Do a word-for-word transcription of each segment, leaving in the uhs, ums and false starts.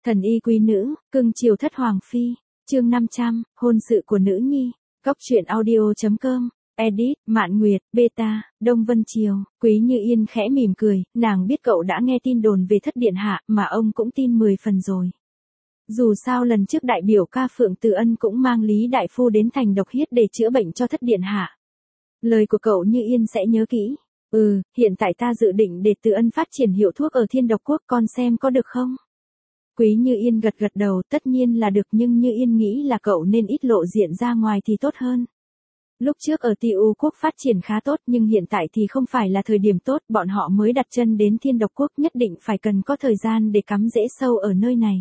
Thần y quý nữ, cưng chiều thất hoàng phi, chương năm trăm, hôn sự của nữ nhi, góc truyện audio.com, edit, Mạn Nguyệt, beta, Đông Vân Triều, Quý Như Yên khẽ mỉm cười, nàng biết cậu đã nghe tin đồn về thất điện hạ, mà ông cũng tin mười phần rồi. Dù sao lần trước đại biểu ca Phượng Từ Ân cũng mang Lý Đại Phu đến thành Độc Hiết để chữa bệnh cho thất điện hạ. Lời của cậu Như Yên sẽ nhớ kỹ. Ừ, hiện tại ta dự định để Từ Ân phát triển hiệu thuốc ở Thiên Độc Quốc, con xem có được không? Quý Như Yên gật gật đầu, tất nhiên là được, nhưng Như Yên nghĩ là cậu nên ít lộ diện ra ngoài thì tốt hơn. Lúc trước ở Ti U Quốc phát triển khá tốt, nhưng hiện tại thì không phải là thời điểm tốt, bọn họ mới đặt chân đến Thiên Độc Quốc, nhất định phải cần có thời gian để cắm rễ sâu ở nơi này.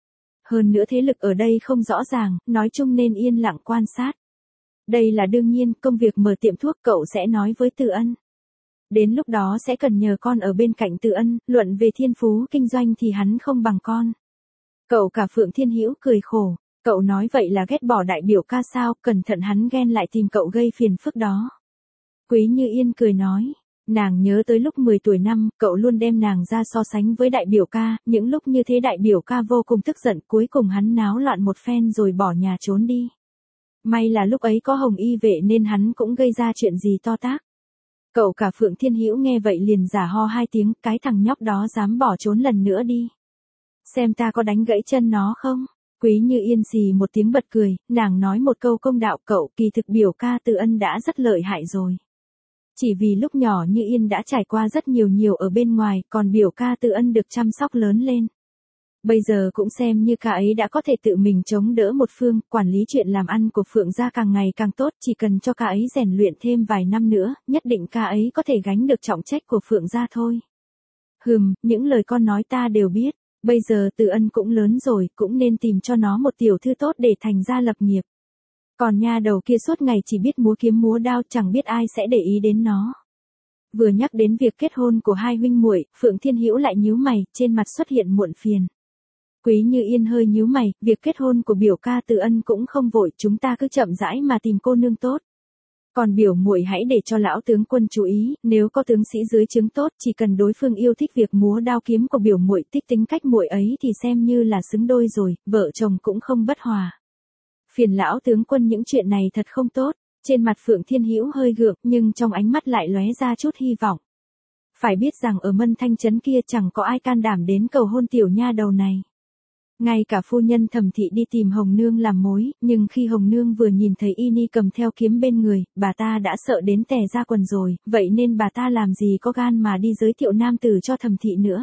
Hơn nữa thế lực ở đây không rõ ràng, nói chung nên yên lặng quan sát. Đây là đương nhiên, công việc mở tiệm thuốc cậu sẽ nói với Từ Ân. Đến lúc đó sẽ cần nhờ con ở bên cạnh Từ Ân, luận về thiên phú kinh doanh thì hắn không bằng con. Cậu cả Phượng Thiên Hữu cười khổ, cậu nói vậy là ghét bỏ đại biểu ca sao, cẩn thận hắn ghen lại tìm cậu gây phiền phức đó. Quý Như Yên cười nói, nàng nhớ tới lúc mười tuổi năm, cậu luôn đem nàng ra so sánh với đại biểu ca, những lúc như thế đại biểu ca vô cùng tức giận, cuối cùng hắn náo loạn một phen rồi bỏ nhà trốn đi. May là lúc ấy có Hồng Y vệ nên hắn cũng gây ra chuyện gì to tát. Cậu cả Phượng Thiên Hữu nghe vậy liền giả ho hai tiếng, cái thằng nhóc đó dám bỏ trốn lần nữa đi. Xem ta có đánh gãy chân nó không? Quý Như Yên xì một tiếng bật cười, nàng nói một câu công đạo, cậu kỳ thực biểu ca Từ Ân đã rất lợi hại rồi. Chỉ vì lúc nhỏ Như Yên đã trải qua rất nhiều nhiều ở bên ngoài, còn biểu ca Từ Ân được chăm sóc lớn lên. Bây giờ cũng xem như ca ấy đã có thể tự mình chống đỡ một phương, quản lý chuyện làm ăn của Phượng gia càng ngày càng tốt, chỉ cần cho ca ấy rèn luyện thêm vài năm nữa, nhất định ca ấy có thể gánh được trọng trách của Phượng gia thôi. Hừm, những lời con nói ta đều biết, bây giờ Từ Ân cũng lớn rồi, cũng nên tìm cho nó một tiểu thư tốt để thành gia lập nghiệp. Còn nha đầu kia suốt ngày chỉ biết múa kiếm múa đao, chẳng biết ai sẽ để ý đến nó. Vừa nhắc đến việc kết hôn của hai huynh muội, Phượng Thiên Hữu lại nhíu mày, trên mặt xuất hiện muộn phiền. Quý Như Yên hơi nhíu mày, việc kết hôn của biểu ca Từ Ân cũng không vội, chúng ta cứ chậm rãi mà tìm cô nương tốt. Còn biểu muội hãy để cho lão tướng quân chú ý, nếu có tướng sĩ dưới trướng tốt, chỉ cần đối phương yêu thích việc múa đao kiếm của biểu muội, thích tính cách muội ấy thì xem như là xứng đôi rồi, vợ chồng cũng không bất hòa. Phiền lão tướng quân những chuyện này thật không tốt. Trên mặt Phượng Thiên Hữu hơi gượng, nhưng trong ánh mắt lại lóe ra chút hy vọng. Phải biết rằng ở Mân Thanh trấn kia chẳng có ai can đảm đến cầu hôn tiểu nha đầu này. Ngay cả phu nhân Thẩm thị đi tìm Hồng Nương làm mối, nhưng khi Hồng Nương vừa nhìn thấy Y Ni cầm theo kiếm bên người, bà ta đã sợ đến tè ra quần rồi, vậy nên bà ta làm gì có gan mà đi giới thiệu nam tử cho Thẩm thị nữa.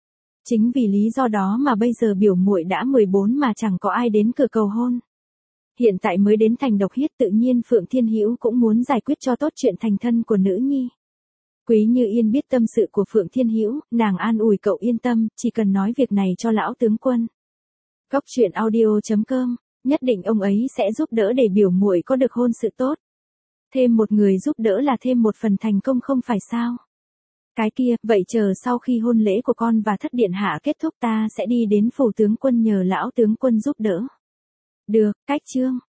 Chính vì lý do đó mà bây giờ biểu muội đã mười bốn mà chẳng có ai đến cửa cầu hôn. Hiện tại mới đến thành Độc Hiết, tự nhiên Phượng Thiên Hữu cũng muốn giải quyết cho tốt chuyện thành thân của nữ nhi. Quý Như Yên biết tâm sự của Phượng Thiên Hữu, nàng an ủi cậu yên tâm, chỉ cần nói việc này cho lão tướng quân. Góc truyện audio.com, nhất định ông ấy sẽ giúp đỡ để biểu muội có được hôn sự tốt. Thêm một người giúp đỡ là thêm một phần thành công không phải sao? Cái kia, vậy chờ sau khi hôn lễ của con và thất điện hạ kết thúc ta sẽ đi đến phủ tướng quân nhờ lão tướng quân giúp đỡ. Được, cách chương.